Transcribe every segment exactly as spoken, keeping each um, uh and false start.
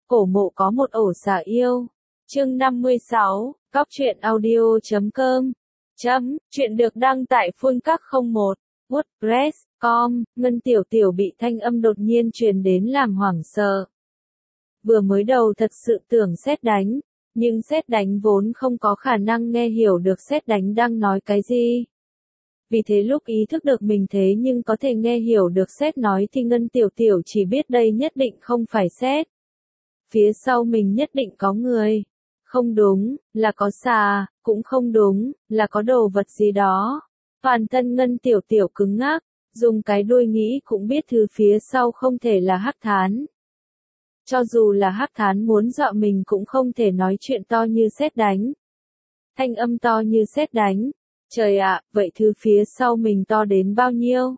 Cổ mộ có một ổ xà yêu. Chương năm mươi sáu, Cóc truyện audio chấm com. Chấm, chuyện được đăng tại phun các không một, WordPress, com, Ngân Tiểu Tiểu bị thanh âm đột nhiên truyền đến làm hoảng sợ. Vừa mới đầu thật sự tưởng sét đánh, nhưng sét đánh vốn không có khả năng nghe hiểu được sét đánh đang nói cái gì. Vì thế lúc ý thức được mình thế nhưng có thể nghe hiểu được sét nói thì Ngân Tiểu Tiểu chỉ biết đây nhất định không phải sét. Phía sau mình nhất định có người. Không đúng, là có xà, cũng không đúng, là có đồ vật gì đó. Toàn thân Ngân Tiểu Tiểu cứng ngắc, dùng cái đuôi nghĩ cũng biết thứ phía sau không thể là Hắc Thán. Cho dù là Hắc Thán muốn dọa mình cũng không thể nói chuyện to như sét đánh. Thanh âm to như sét đánh. Trời ạ, vậy thứ phía sau mình to đến bao nhiêu?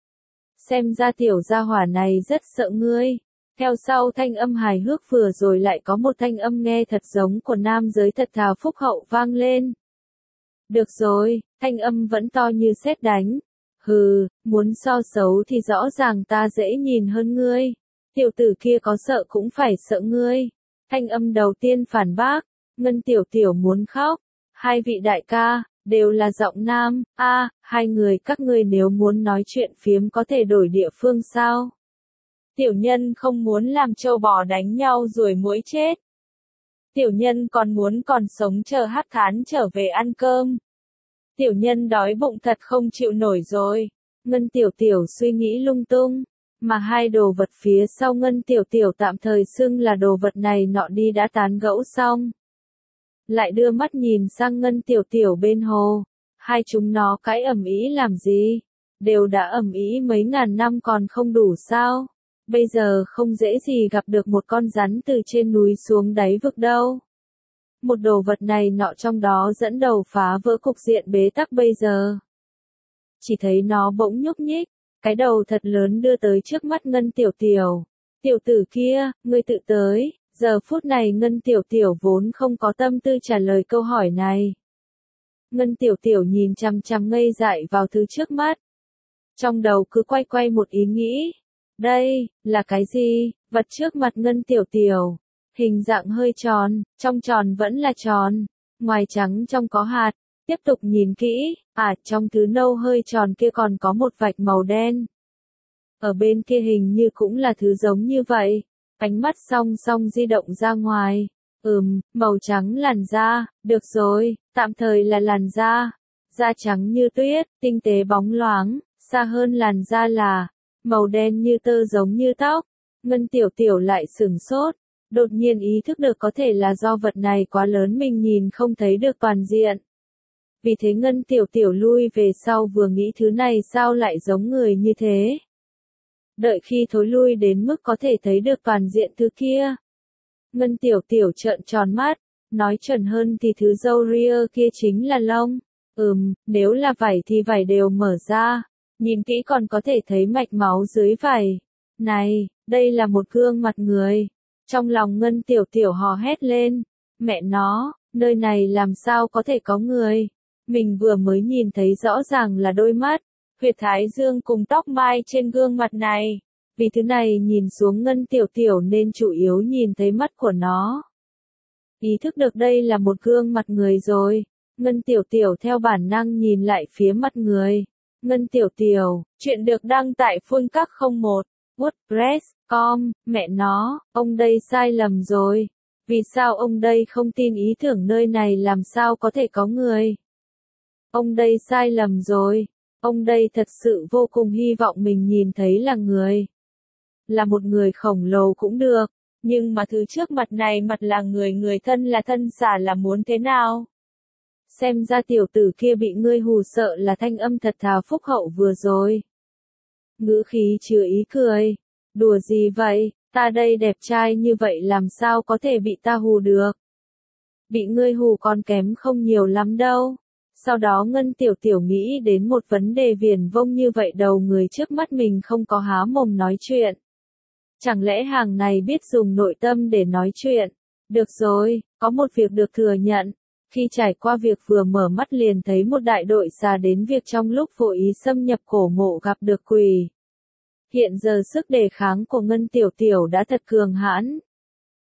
Xem ra tiểu gia hỏa này rất sợ ngươi. Theo sau thanh âm hài hước vừa rồi lại có một thanh âm nghe thật giống của nam giới thật thà phúc hậu vang lên. Được rồi, thanh âm vẫn to như sét đánh. Hừ, muốn so xấu thì rõ ràng ta dễ nhìn hơn ngươi. Tiểu tử kia có sợ cũng phải sợ ngươi. Thanh âm đầu tiên phản bác, Ngân Tiểu Tiểu muốn khóc. Hai vị đại ca, đều là giọng nam, a, à, hai người các ngươi nếu muốn nói chuyện phiếm có thể đổi địa phương sao? Tiểu nhân không muốn làm trâu bò đánh nhau rồi muỗi chết. Tiểu nhân còn muốn còn sống chờ Hắc Thán trở về ăn cơm. Tiểu nhân đói bụng thật không chịu nổi rồi. Ngân Tiểu Tiểu suy nghĩ lung tung, mà hai đồ vật phía sau Ngân Tiểu Tiểu tạm thời xưng là đồ vật này nọ đi đã tán gẫu xong. Lại đưa mắt nhìn sang Ngân Tiểu Tiểu bên hồ. Hai chúng nó cãi ầm ĩ làm gì? Đều đã ầm ĩ mấy ngàn năm còn không đủ sao? Bây giờ không dễ gì gặp được một con rắn từ trên núi xuống đáy vực đâu. Một đồ vật này nọ trong đó dẫn đầu phá vỡ cục diện bế tắc bây giờ. Chỉ thấy nó bỗng nhúc nhích, cái đầu thật lớn đưa tới trước mắt Ngân Tiểu Tiểu. Tiểu tử kia, ngươi tự tới. Giờ phút này Ngân Tiểu Tiểu vốn không có tâm tư trả lời câu hỏi này. Ngân Tiểu Tiểu nhìn chằm chằm ngây dại vào thứ trước mắt. Trong đầu cứ quay quay một ý nghĩ. Đây, là cái gì? Vật trước mặt Ngân Tiểu Tiểu. Hình dạng hơi tròn, trong tròn vẫn là tròn. Ngoài trắng trong có hạt. Tiếp tục nhìn kỹ, à trong thứ nâu hơi tròn kia còn có một vạch màu đen. Ở bên kia hình như cũng là thứ giống như vậy. Ánh mắt song song di động ra ngoài. Ừm, màu trắng làn da, được rồi, tạm thời là làn da. Da trắng như tuyết, tinh tế bóng loáng, xa hơn làn da là màu đen như tơ giống như tóc. Ngân Tiểu Tiểu lại sửng sốt, đột nhiên ý thức được có thể là do vật này quá lớn mình nhìn không thấy được toàn diện. Vì thế Ngân Tiểu Tiểu lui về sau vừa nghĩ thứ này sao lại giống người như thế. Đợi khi thối lui đến mức có thể thấy được toàn diện thứ kia. Ngân Tiểu Tiểu trợn tròn mắt, nói chuẩn hơn thì thứ râu ria kia chính là lông. Ừm, nếu là vảy thì vảy đều mở ra, nhìn kỹ còn có thể thấy mạch máu dưới vảy. Này, đây là một gương mặt người. Trong lòng Ngân Tiểu Tiểu hò hét lên, mẹ nó, nơi này làm sao có thể có người. Mình vừa mới nhìn thấy rõ ràng là đôi mắt, huyệt thái dương cùng tóc mai trên gương mặt này. Vì thứ này nhìn xuống Ngân Tiểu Tiểu nên chủ yếu nhìn thấy mắt của nó. Ý thức được đây là một gương mặt người rồi. Ngân Tiểu Tiểu theo bản năng nhìn lại phía mặt người. Ngân Tiểu Tiểu, chuyện được đăng tại phun các không một, WordPress, com, mẹ nó, ông đây sai lầm rồi. Vì sao ông đây không tin ý tưởng nơi này làm sao có thể có người? Ông đây sai lầm rồi. Ông đây thật sự vô cùng hy vọng mình nhìn thấy là người. Là một người khổng lồ cũng được, nhưng mà thứ trước mặt này mặt là người người thân là thân xả là muốn thế nào? Xem ra tiểu tử kia bị ngươi hù sợ là thanh âm thật thà phúc hậu vừa rồi. Ngữ khí chứa ý cười. Đùa gì vậy, ta đây đẹp trai như vậy làm sao có thể bị ta hù được? Bị ngươi hù còn kém không nhiều lắm đâu. Sau đó Ngân Tiểu Tiểu nghĩ đến một vấn đề viển vông như vậy đầu người trước mắt mình không có há mồm nói chuyện. Chẳng lẽ hàng này biết dùng nội tâm để nói chuyện? Được rồi, có một việc được thừa nhận. Khi trải qua việc vừa mở mắt liền thấy một đại đội xà đến việc trong lúc vô ý xâm nhập cổ mộ gặp được quỷ. Hiện giờ sức đề kháng của Ngân Tiểu Tiểu đã thật cường hãn.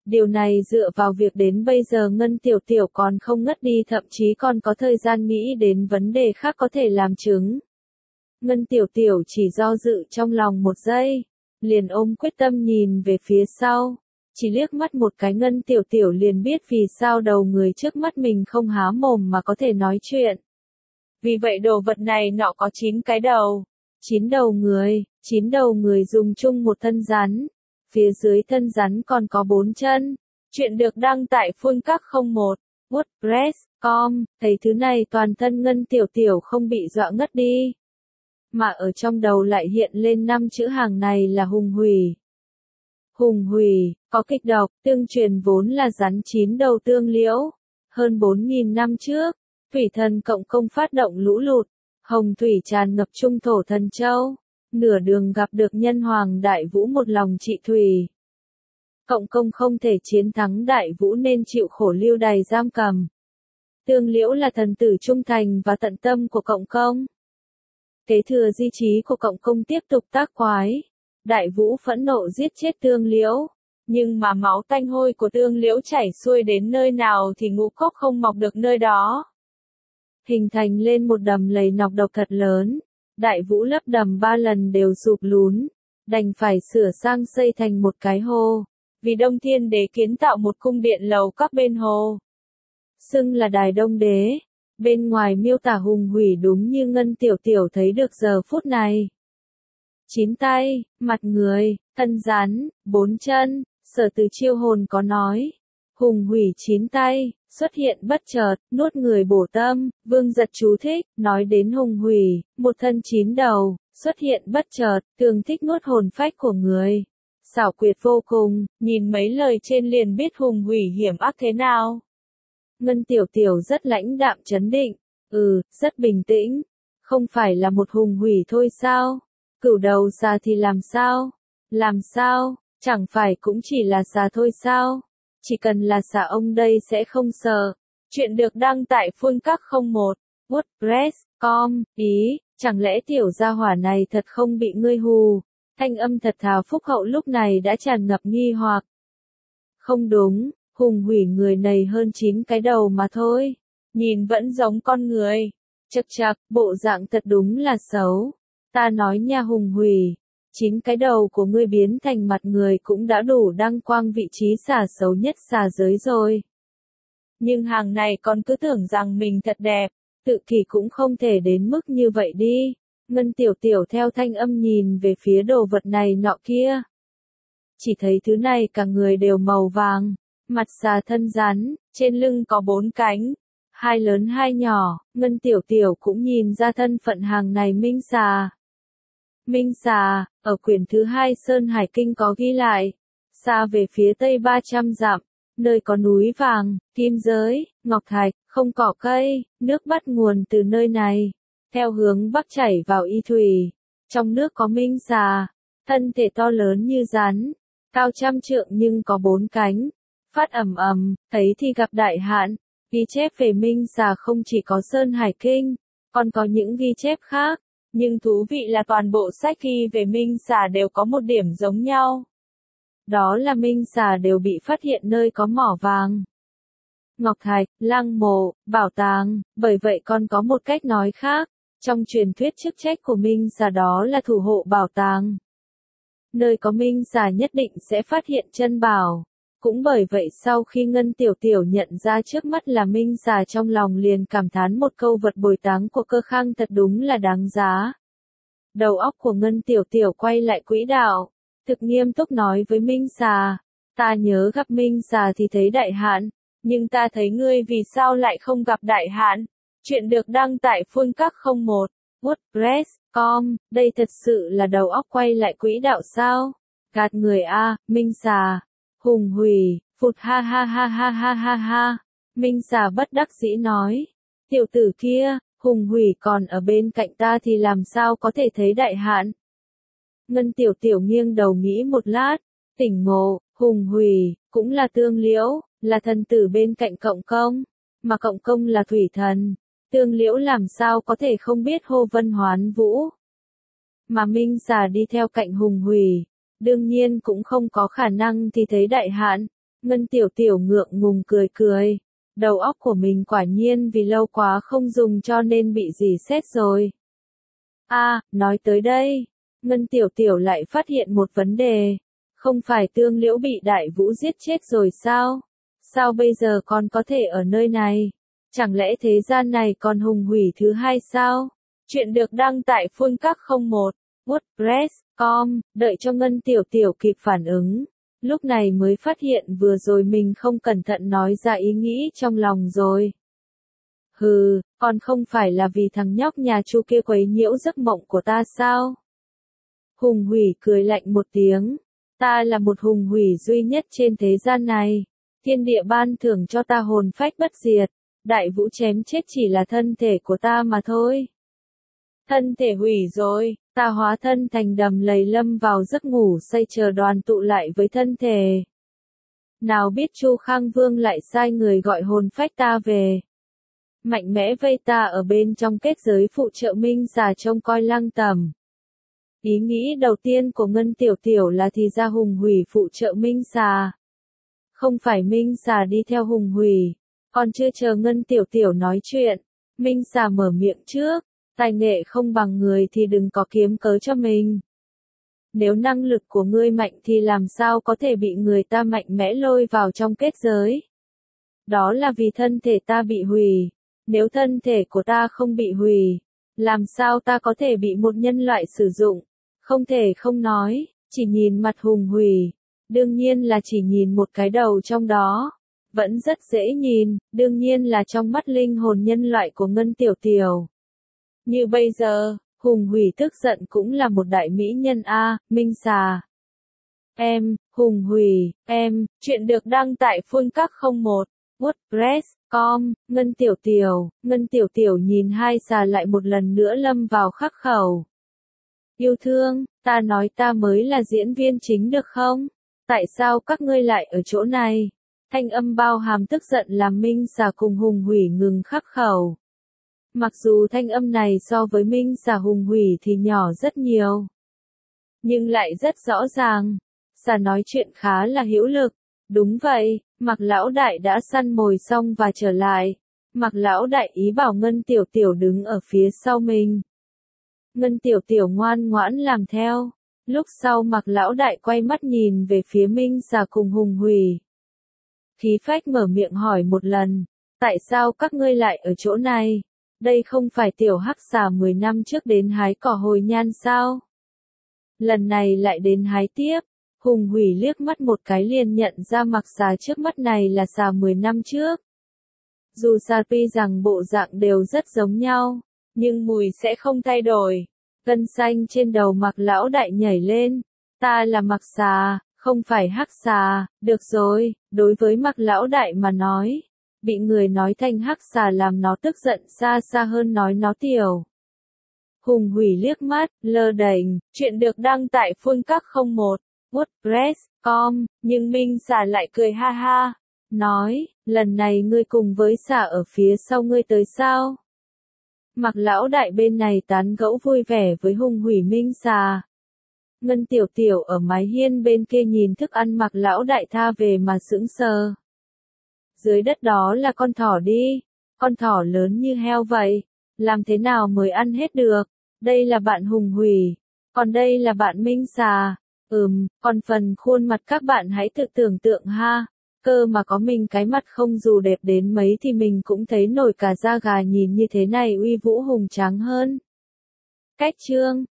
Điều này dựa vào việc đến bây giờ Ngân Tiểu Tiểu còn không ngất đi, thậm chí còn có thời gian nghĩ đến vấn đề khác có thể làm chứng. Ngân Tiểu Tiểu chỉ do dự trong lòng một giây, liền ôm quyết tâm nhìn về phía sau. Chỉ liếc mắt một cái Ngân Tiểu Tiểu liền biết vì sao đầu người trước mắt mình không há mồm mà có thể nói chuyện. Vì vậy đồ vật này nọ có chín cái đầu. Chín đầu người, chín đầu người dùng chung một thân rắn. Phía dưới thân rắn còn có bốn chân. Chuyện được đăng tại Phương Các không một, WordPress chấm com, thấy thứ này toàn thân Ngân Tiểu Tiểu không bị dọa ngất đi. Mà ở trong đầu lại hiện lên năm chữ hàng này là hùng hủy. Hùng hủy, có kịch độc, tương truyền vốn là rắn chín đầu tương liễu. Hơn bốn nghìn năm trước, thủy thần Cộng Công phát động lũ lụt, hồng thủy tràn ngập trung thổ Thần Châu. Nửa đường gặp được nhân hoàng Đại Vũ một lòng trị thủy. Cộng Công không thể chiến thắng Đại Vũ nên chịu khổ lưu đày giam cầm. Tương liễu là thần tử trung thành và tận tâm của Cộng Công. Kế thừa di chí của Cộng Công tiếp tục tác quái. Đại Vũ phẫn nộ giết chết tương liễu. Nhưng mà máu tanh hôi của tương liễu chảy xuôi đến nơi nào thì ngũ cốc không mọc được nơi đó. Hình thành lên một đầm lầy nọc độc thật lớn. Đại Vũ lấp đầm ba lần đều sụp lún. Đành phải sửa sang xây thành một cái hồ. Vì Đông Thiên Đế kiến tạo một cung điện lầu các bên hồ. Xưng là Đài Đông Đế. Bên ngoài miêu tả hùng hủy đúng như Ngân Tiểu Tiểu thấy được giờ phút này. Chín tay, mặt người, thân rắn, bốn chân, Sở Từ chiêu hồn có nói. Hùng hủy chín tay, xuất hiện bất chợt, nuốt người bổ tâm, Vương Giật chú thích, nói đến hùng hủy, một thân chín đầu, xuất hiện bất chợt, thường thích nuốt hồn phách của người. Xảo quyệt vô cùng, nhìn mấy lời trên liền biết hùng hủy hiểm ác thế nào. Ngân Tiểu Tiểu rất lãnh đạm trấn định, ừ, rất bình tĩnh, không phải là một hùng hủy thôi sao? Cửu đầu xà thì làm sao? Làm sao? Chẳng phải cũng chỉ là xà thôi sao? Chỉ cần là xà ông đây sẽ không sợ. Chuyện được đăng tại Phương Các không một, WordPress chấm com, ý, chẳng lẽ tiểu gia hỏa này thật không bị ngươi hù? Thanh âm thật thà phúc hậu lúc này đã tràn ngập nghi hoặc. Không đúng, hùng hủy người này hơn chín cái đầu mà thôi. Nhìn vẫn giống con người. Chậc chậc, bộ dạng thật đúng là xấu. Ta nói nha hùng hủy. Chín cái đầu của ngươi biến thành mặt người cũng đã đủ đăng quang vị trí xà xấu nhất xà giới rồi. Nhưng hàng này còn cứ tưởng rằng mình thật đẹp, tự kỷ cũng không thể đến mức như vậy đi. Ngân Tiểu Tiểu theo thanh âm nhìn về phía đồ vật này nọ kia. Chỉ thấy thứ này cả người đều màu vàng, mặt xà thân rắn, trên lưng có bốn cánh, hai lớn hai nhỏ, Ngân Tiểu Tiểu cũng nhìn ra thân phận hàng này minh xà. Minh xà, ở quyển thứ hai Sơn Hải Kinh có ghi lại, xa về phía tây ba trăm dặm, nơi có núi vàng, kim giới, ngọc thạch, không cỏ cây, nước bắt nguồn từ nơi này, theo hướng bắc chảy vào Y Thủy. Trong nước có minh xà, thân thể to lớn như rắn, cao trăm trượng nhưng có bốn cánh, phát ầm ầm, thấy thì gặp đại hạn. Ghi chép về minh xà không chỉ có Sơn Hải Kinh, còn có những ghi chép khác. Nhưng thú vị là toàn bộ sách ghi về minh xà đều có một điểm giống nhau. Đó là minh xà đều bị phát hiện nơi có mỏ vàng, ngọc thạch, lăng mộ, bảo tàng, bởi vậy còn có một cách nói khác. Trong truyền thuyết chức trách của minh xà đó là thủ hộ bảo tàng. Nơi có minh xà nhất định sẽ phát hiện chân bảo. Cũng bởi vậy sau khi Ngân Tiểu Tiểu nhận ra trước mắt là minh xà trong lòng liền cảm thán một câu vật bồi táng của Cơ Khang thật đúng là đáng giá. Đầu óc của Ngân Tiểu Tiểu quay lại quỹ đạo, thực nghiêm túc nói với minh xà, ta nhớ gặp minh xà thì thấy đại hạn, nhưng ta thấy ngươi vì sao lại không gặp đại hạn? Chuyện được đăng tại Phương Các không một, WordPress chấm com, đây thật sự là đầu óc quay lại quỹ đạo sao? Gạt người a, minh xà. Hùng hủy, phụt ha ha ha ha ha ha ha. Minh xà bất đắc dĩ nói. Tiểu tử kia, hùng hủy còn ở bên cạnh ta thì làm sao có thể thấy đại hạn? Ngân Tiểu Tiểu nghiêng đầu nghĩ một lát, tỉnh ngộ, hùng hủy, cũng là tương liễu, là thần tử bên cạnh Cộng Công. Mà Cộng Công là thủy thần. Tương liễu làm sao có thể không biết hô vân hoán vũ. Mà minh xà đi theo cạnh hùng hủy. Đương nhiên cũng không có khả năng thì thấy đại hạn, Ngân Tiểu Tiểu ngượng ngùng cười cười. Đầu óc của mình quả nhiên vì lâu quá không dùng cho nên bị dì xét rồi. À, nói tới đây, Ngân Tiểu Tiểu lại phát hiện một vấn đề. Không phải Tương Liễu bị Đại Vũ giết chết rồi sao? Sao bây giờ còn có thể ở nơi này? Chẳng lẽ thế gian này còn hùng hủy thứ hai sao? Chuyện được đăng tại phun các không một, WordPress, com, đợi cho Ngân Tiểu Tiểu kịp phản ứng. Lúc này mới phát hiện vừa rồi mình không cẩn thận nói ra ý nghĩ trong lòng rồi. Hừ, còn không phải là vì thằng nhóc nhà Chu kia quấy nhiễu giấc mộng của ta sao? Hùng hủy cười lạnh một tiếng. Ta là một hùng hủy duy nhất trên thế gian này. Thiên địa ban thưởng cho ta hồn phách bất diệt. Đại Vũ chém chết chỉ là thân thể của ta mà thôi. Thân thể hủy rồi, ta hóa thân thành đầm lầy lâm vào giấc ngủ say chờ đoàn tụ lại với thân thể. Nào biết Chu Khang Vương lại sai người gọi hồn phách ta về. Mạnh mẽ vây ta ở bên trong kết giới phụ trợ Minh Xà trông coi Lăng Tẩm. Ý nghĩ đầu tiên của Ngân Tiểu Tiểu là thì ra hùng hủy phụ trợ Minh Xà. Không phải Minh Xà đi theo hùng hủy. Còn chưa chờ Ngân Tiểu Tiểu nói chuyện, Minh Xà mở miệng trước. Tài nghệ không bằng người thì đừng có kiếm cớ cho mình. Nếu năng lực của ngươi mạnh thì làm sao có thể bị người ta mạnh mẽ lôi vào trong kết giới? Đó là vì thân thể ta bị hủy. Nếu thân thể của ta không bị hủy, làm sao ta có thể bị một nhân loại sử dụng? Không thể không nói, chỉ nhìn mặt hùng hủy. Đương nhiên là chỉ nhìn một cái đầu trong đó. Vẫn rất dễ nhìn, đương nhiên là trong mắt linh hồn nhân loại của Ngân Tiểu Tiểu. Như bây giờ, hùng hủy tức giận cũng là một đại mỹ nhân a, Minh Xà. Em, hùng hủy, em, chuyện được đăng tại phun các không một, WordPress, com, Ngân Tiểu Tiểu, Ngân Tiểu Tiểu nhìn hai xà lại một lần nữa lâm vào khắc khẩu. Yêu thương, ta nói ta mới là diễn viên chính được không? Tại sao các ngươi lại ở chỗ này? Thanh âm bao hàm tức giận làm Minh Xà cùng hùng hủy ngừng khắc khẩu. Mặc dù thanh âm này so với Minh Xà hùng hủy thì nhỏ rất nhiều. Nhưng lại rất rõ ràng. Xà nói chuyện khá là hữu lực. Đúng vậy, Mạc Lão Đại đã săn mồi xong và trở lại. Mạc Lão Đại ý bảo Ngân Tiểu Tiểu đứng ở phía sau mình. Ngân Tiểu Tiểu ngoan ngoãn làm theo. Lúc sau Mạc Lão Đại quay mắt nhìn về phía Minh Xà cùng hùng hủy. Khí phách mở miệng hỏi một lần. Tại sao các ngươi lại ở chỗ này? Đây không phải tiểu hắc xà mười năm trước đến hái cỏ hồi nhan sao? Lần này lại đến hái tiếp. Hùng hủy liếc mắt một cái liền nhận ra mặc xà trước mắt này là xà mười năm trước. Dù xà tuy rằng bộ dạng đều rất giống nhau, nhưng mùi sẽ không thay đổi. Gân xanh trên đầu Mạc Lão Đại nhảy lên. Ta là Mạc Xà, không phải hắc xà. Được rồi, đối với Mạc Lão Đại mà nói. Bị người nói thành hắc xà làm nó tức giận xa xa hơn nói nó tiểu. Hùng hủy liếc mắt, lơ đễnh, chuyện được đăng tại phun các không một, WordPress, com, nhưng Minh Xà lại cười ha ha, nói, lần này ngươi cùng với xà ở phía sau ngươi tới sao? Mạc Lão Đại bên này tán gẫu vui vẻ với hùng hủy Minh Xà. Ngân Tiểu Tiểu ở mái hiên bên kia nhìn thức ăn Mạc Lão Đại tha về mà sững sờ. Dưới đất đó là con thỏ đi, con thỏ lớn như heo vậy, làm thế nào mới ăn hết được? Đây là bạn hùng hủy, còn đây là bạn Minh Xà. Ừm, còn phần khuôn mặt các bạn hãy tự tưởng tượng ha, cơ mà có mình cái mặt không dù đẹp đến mấy thì mình cũng thấy nổi cả da gà nhìn như thế này uy vũ hùng tráng hơn. Cách chương